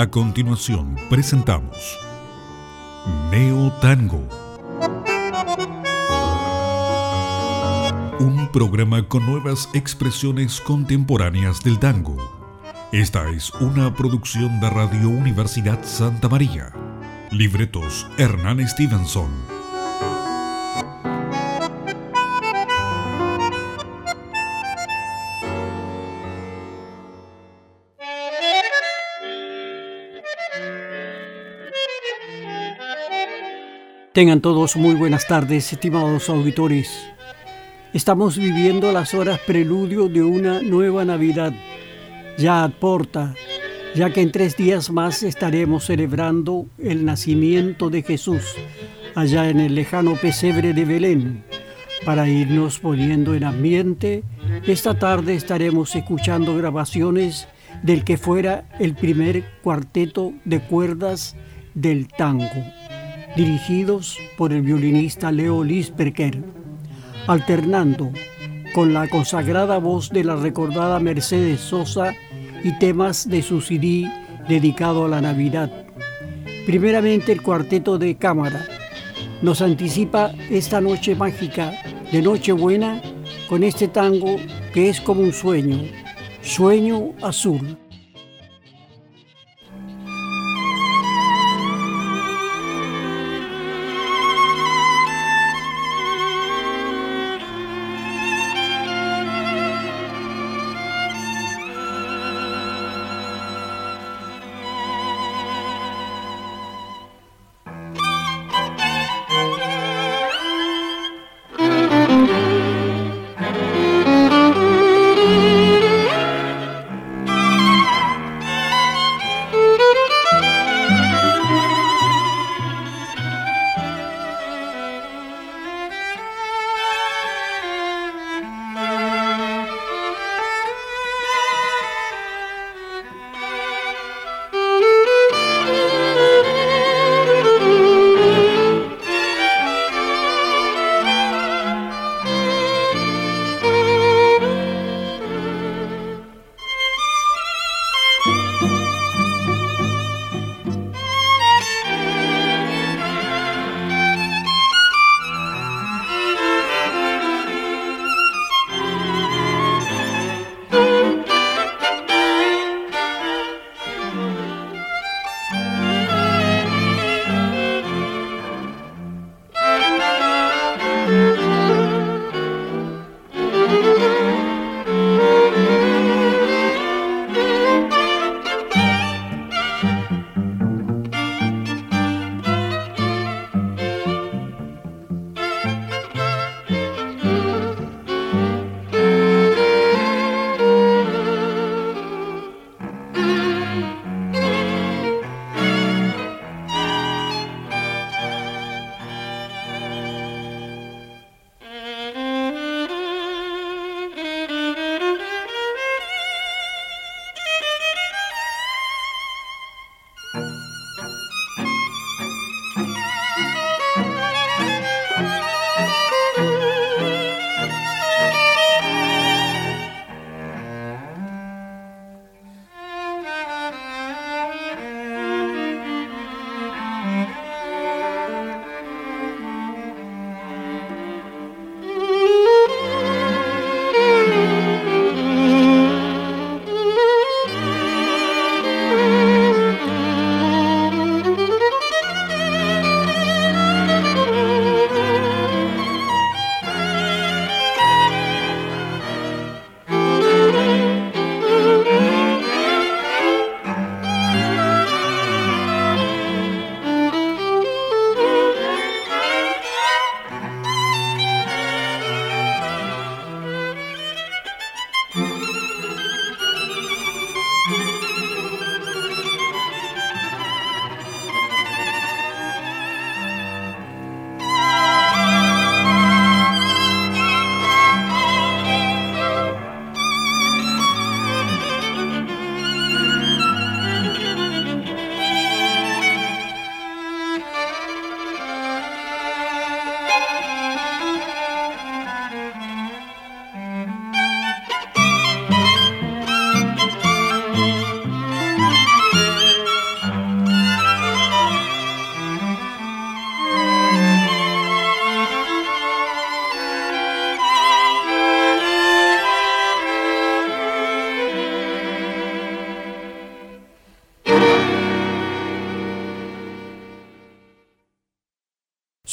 A continuación presentamos Neo Tango, un programa con nuevas expresiones contemporáneas del tango. Esta es una producción de Radio Universidad Santa María. Libretos Hernán Stevenson. Tengan todos muy buenas tardes, estimados auditores. Estamos viviendo las horas preludio de una nueva Navidad, ya a porta, ya que en 3 días más estaremos celebrando el nacimiento de Jesús, allá en el lejano pesebre de Belén. Para irnos poniendo en ambiente, esta tarde estaremos escuchando grabaciones del que fuera el primer cuarteto de cuerdas del tango, dirigidos por el violinista Leo Lisperker, alternando con la consagrada voz de la recordada Mercedes Sosa y temas de su CD dedicado a la Navidad. Primeramente, el cuarteto de cámara nos anticipa esta noche mágica de Nochebuena con este tango que es como un sueño, Sueño Azul.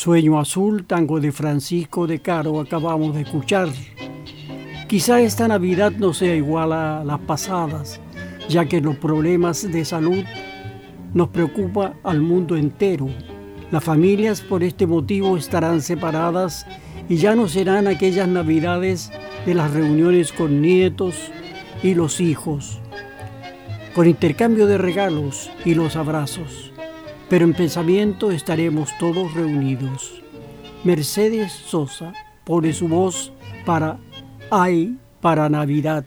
Sueño Azul, tango de Francisco de Caro, acabamos de escuchar. Quizá esta Navidad no sea igual a las pasadas, ya que los problemas de salud nos preocupa al mundo entero. Las familias por este motivo estarán separadas y ya no serán aquellas Navidades de las reuniones con nietos y los hijos, con intercambio de regalos y los abrazos. Pero en pensamiento estaremos todos reunidos. Mercedes Sosa pone su voz para Ay para Navidad.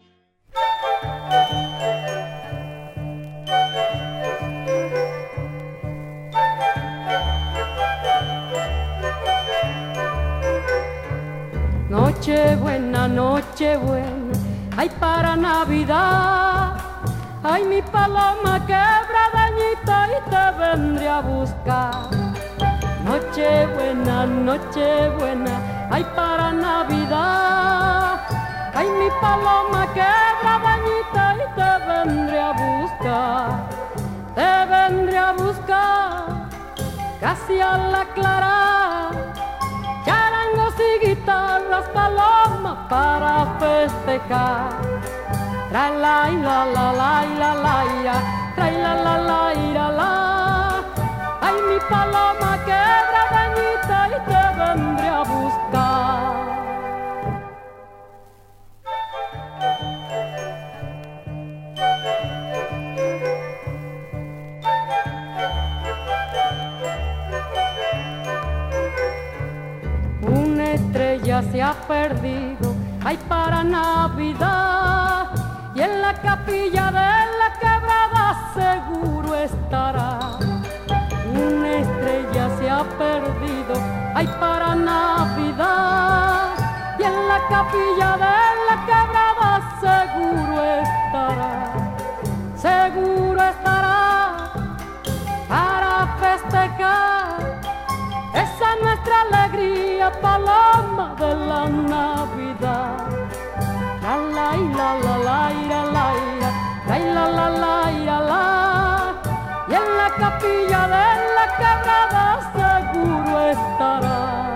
Nochebuena, Nochebuena, ay para Navidad. Ay, mi paloma quebradañita y te vendré a buscar. Nochebuena, Nochebuena, ay para Navidad. Ay, mi paloma quebradañita y te vendré a buscar. Te vendré a buscar casi a la clara. Charangos y guitarras, paloma para festejar. Trae la la la la la la, trae la la la la la. Ay, mi paloma quebradañita y te vendré a buscar. Una estrella se ha perdido, ay para Navidad. Y en la capilla de la quebrada seguro estará. Una estrella se ha perdido, ay para Navidad. Y en la capilla de la quebrada seguro estará. Seguro estará para festejar esa nuestra alegría, paloma de la Navidad. La la la la la la la la la la la. Y en la capilla de la quebrada seguro estará.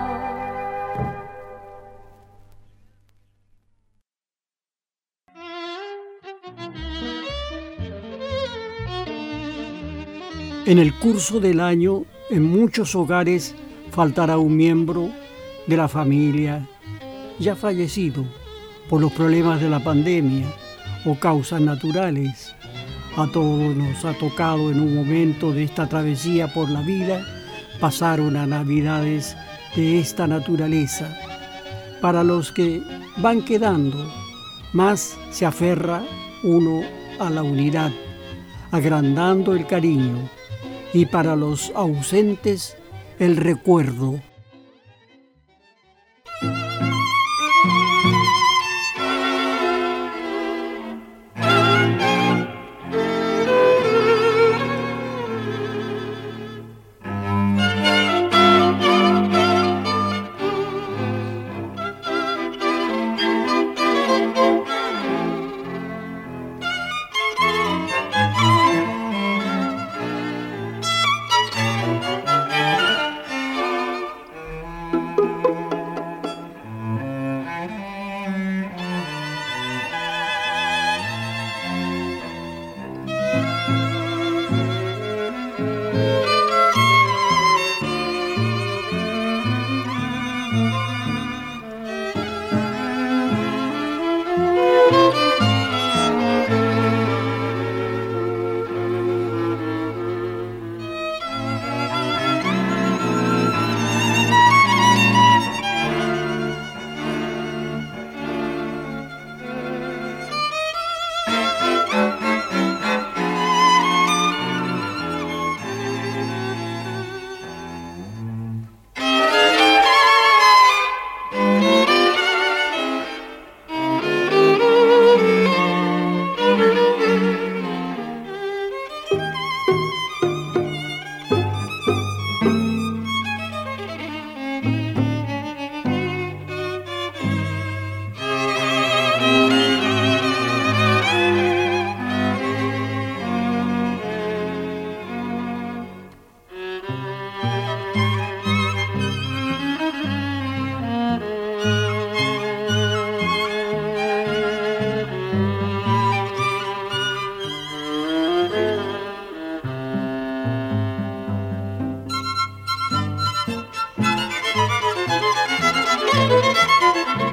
En el curso del año, en muchos hogares faltará un miembro de la familia ya fallecido por los problemas de la pandemia o causas naturales. A todos nos ha tocado en un momento de esta travesía por la vida pasar unas Navidades de esta naturaleza. Para los que van quedando, más se aferra uno a la unidad, agrandando el cariño, y para los ausentes, el recuerdo.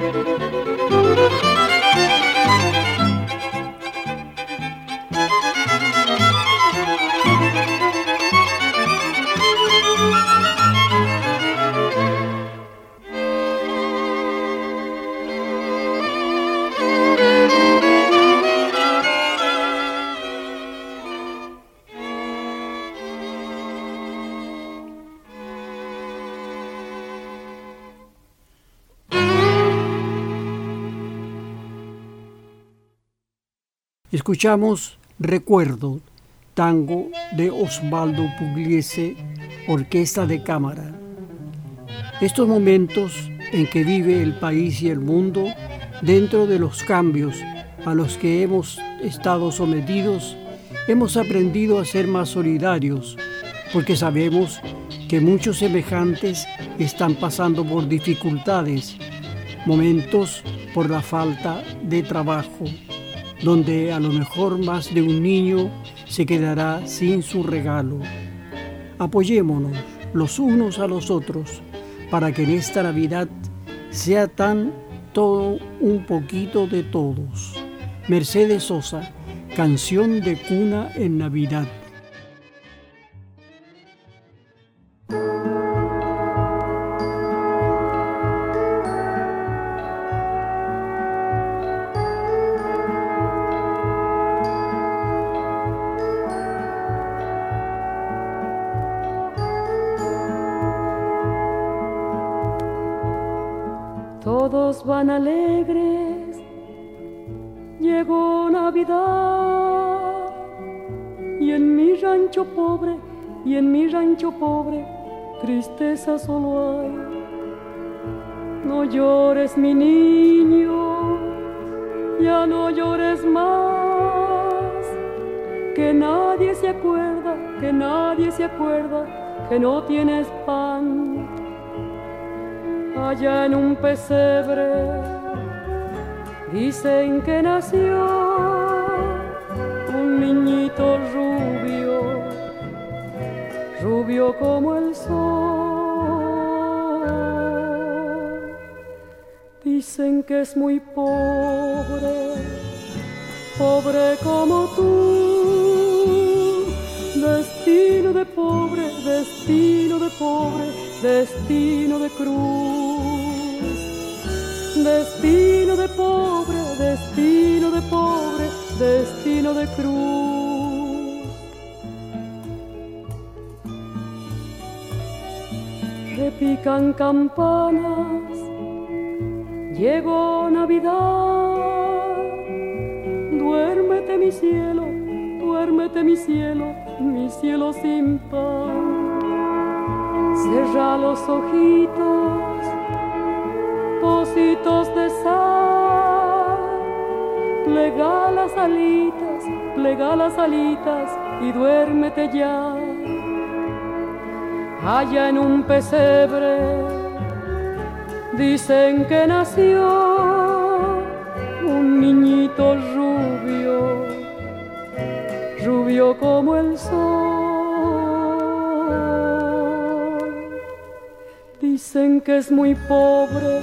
Escuchamos Recuerdo, tango de Osvaldo Pugliese, Orquesta de Cámara. Estos momentos en que vive el país y el mundo, dentro de los cambios a los que hemos estado sometidos, hemos aprendido a ser más solidarios, porque sabemos que muchos semejantes están pasando por dificultades, momentos por la falta de trabajo, donde a lo mejor más de un niño se quedará sin su regalo. Apoyémonos los unos a los otros para que en esta Navidad sea tan todo un poquito de todos. Mercedes Sosa, canción de cuna en Navidad. Todos van alegres, llegó Navidad, y en mi rancho pobre, tristeza solo hay. No llores, mi niño, ya no llores más, que nadie se acuerda, que no tienes pan. Allá en un pesebre dicen que nació un niñito rubio, rubio como el sol. Dicen que es muy pobre, pobre como tú. Destino de pobre, destino de pobre, destino de cruz. Destino de pobre, destino de pobre, destino de cruz. Repican campanas, llegó Navidad. Duérmete mi cielo, mi cielo sin pan. Cerra los ojitos, pocitos de sal, plega las alitas y duérmete ya. Allá en un pesebre dicen que nació un niñito rubio, rubio como el sol. Dicen que es muy pobre,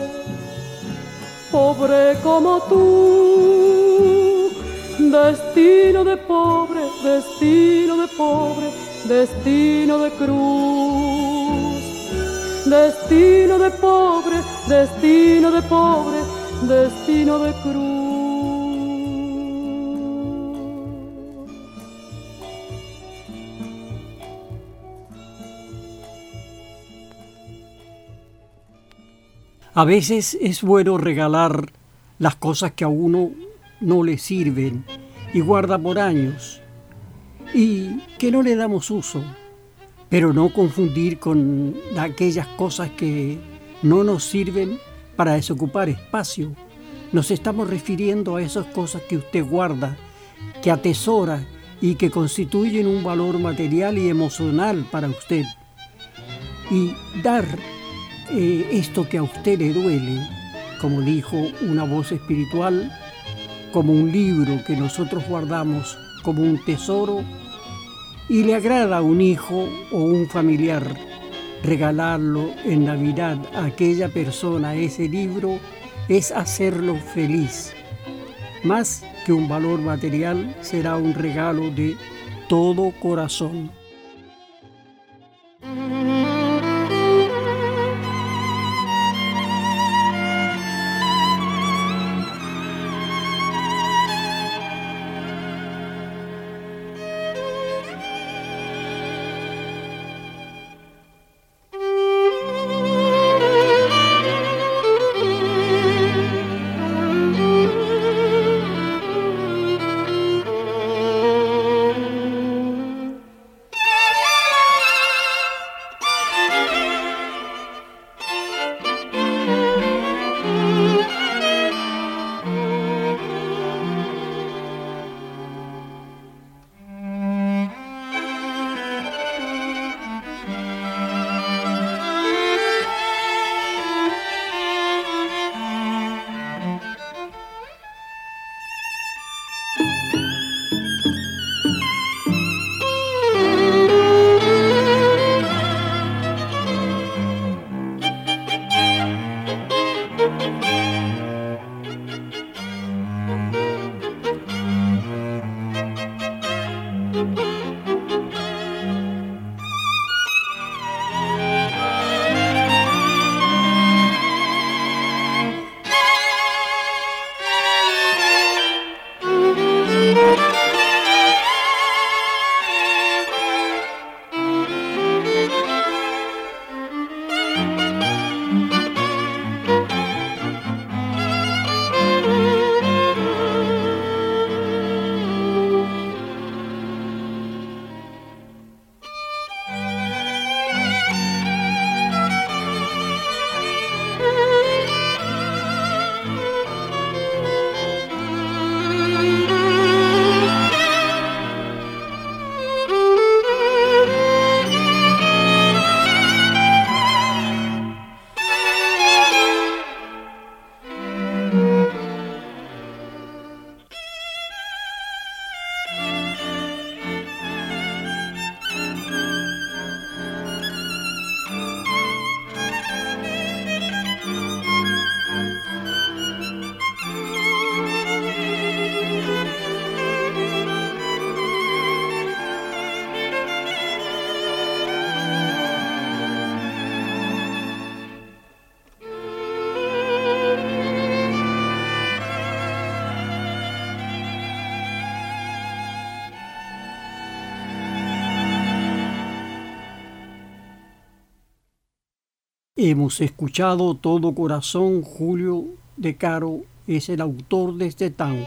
pobre como tú. Destino de pobre, destino de pobre, destino de cruz. Destino de pobre, destino de pobre, destino de cruz. A veces es bueno regalar las cosas que a uno no le sirven y guarda por años y que no le damos uso, pero no confundir con aquellas cosas que no nos sirven para desocupar espacio. Nos estamos refiriendo a esas cosas que usted guarda, que atesora y que constituyen un valor material y emocional para usted. Y dar esto que a usted le duele, como dijo una voz espiritual, como un libro que nosotros guardamos como un tesoro, y le agrada a un hijo o un familiar regalarlo en Navidad a aquella persona, ese libro, es hacerlo feliz. Más que un valor material, será un regalo de todo corazón. Hemos escuchado Todo Corazón. Julio De Caro es el autor de este tango.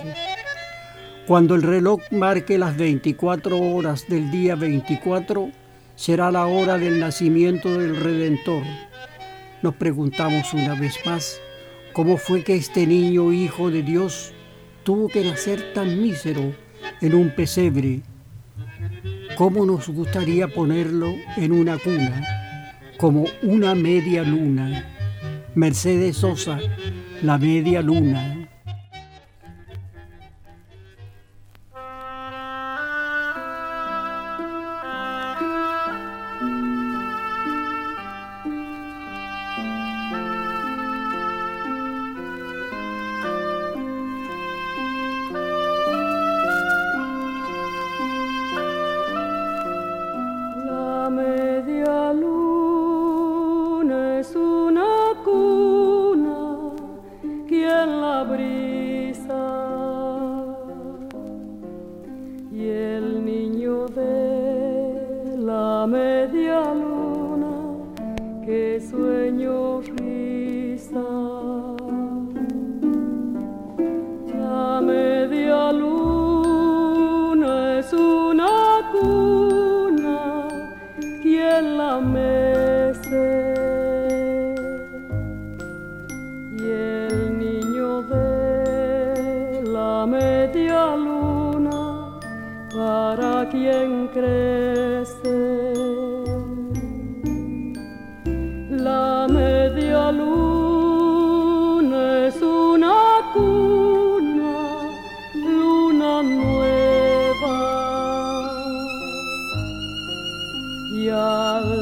Cuando el reloj marque las 24 horas del día 24, será la hora del nacimiento del Redentor. Nos preguntamos una vez más, ¿cómo fue que este niño hijo de Dios tuvo que nacer tan mísero en un pesebre? ¿Cómo nos gustaría ponerlo en una cuna, como una media luna? Mercedes Sosa, La Media Luna.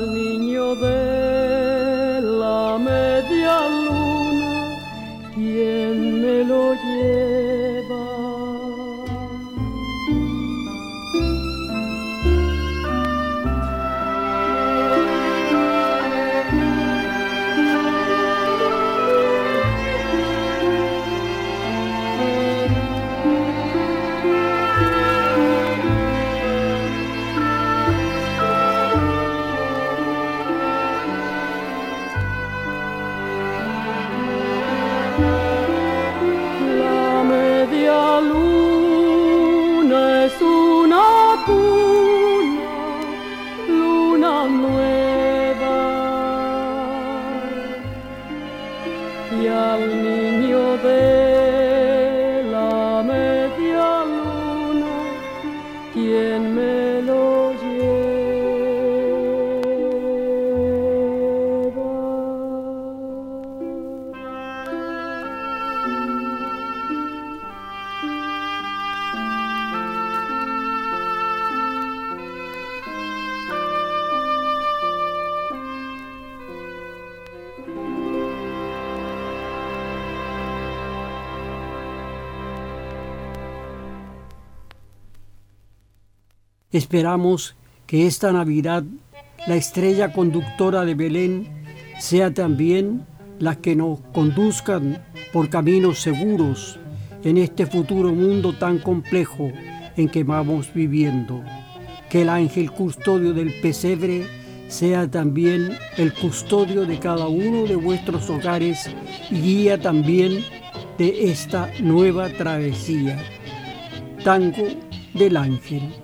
De la media luna, una cuna, luna nueva, y al niño de la media luna, ¿quién me lo lleva? Esperamos que esta Navidad la estrella conductora de Belén sea también la que nos conduzcan por caminos seguros en este futuro mundo tan complejo en que vamos viviendo. Que el ángel custodio del pesebre sea también el custodio de cada uno de vuestros hogares y guía también de esta nueva travesía. Tango del Ángel.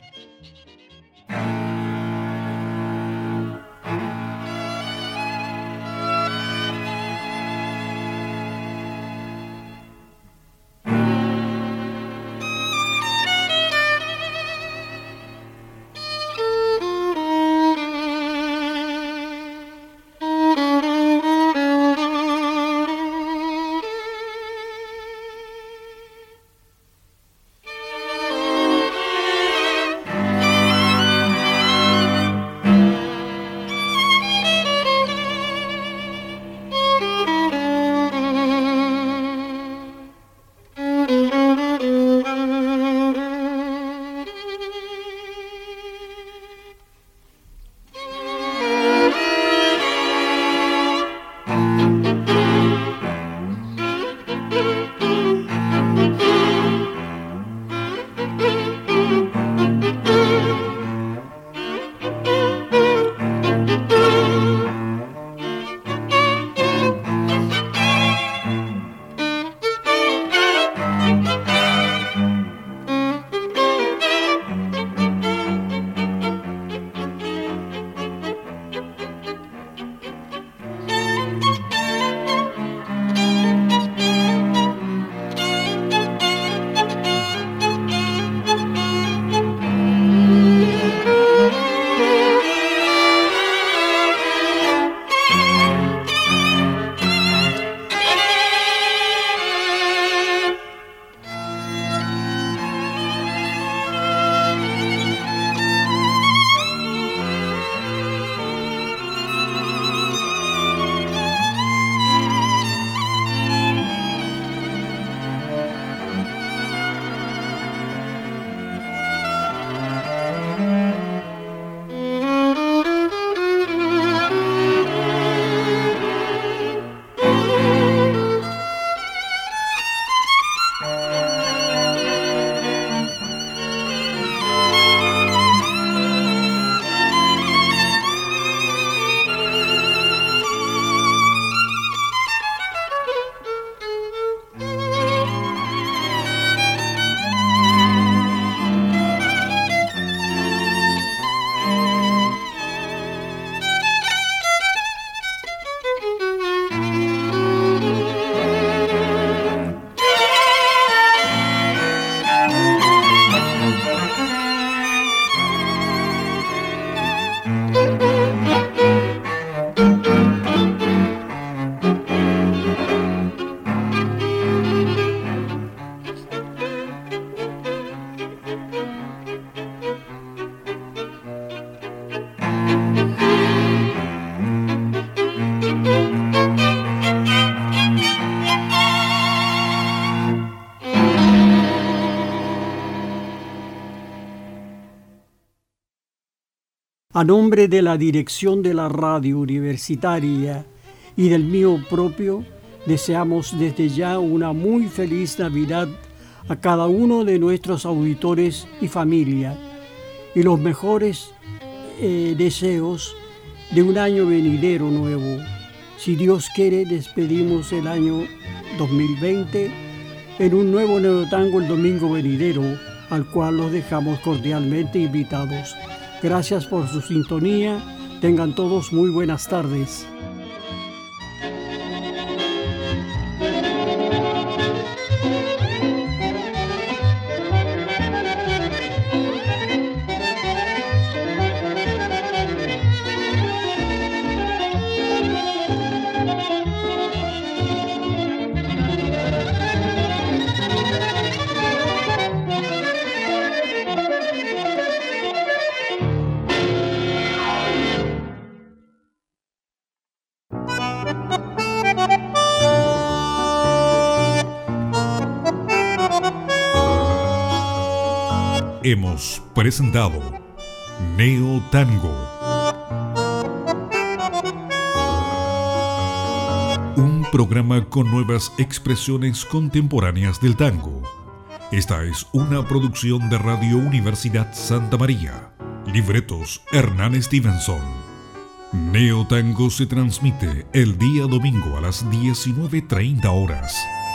A nombre de la dirección de la radio universitaria y del mío propio, deseamos desde ya una muy feliz Navidad a cada uno de nuestros auditores y familia, y los mejores deseos de un año venidero nuevo. Si Dios quiere, despedimos el año 2020 en un nuevo neotango el domingo venidero, al cual los dejamos cordialmente invitados. Gracias por su sintonía. Tengan todos muy buenas tardes. Hemos presentado Neo Tango, un programa con nuevas expresiones contemporáneas del tango. Esta es una producción de Radio Universidad Santa María. Libretos Hernán Stevenson. Neo Tango se transmite el día domingo a las 19:30 horas.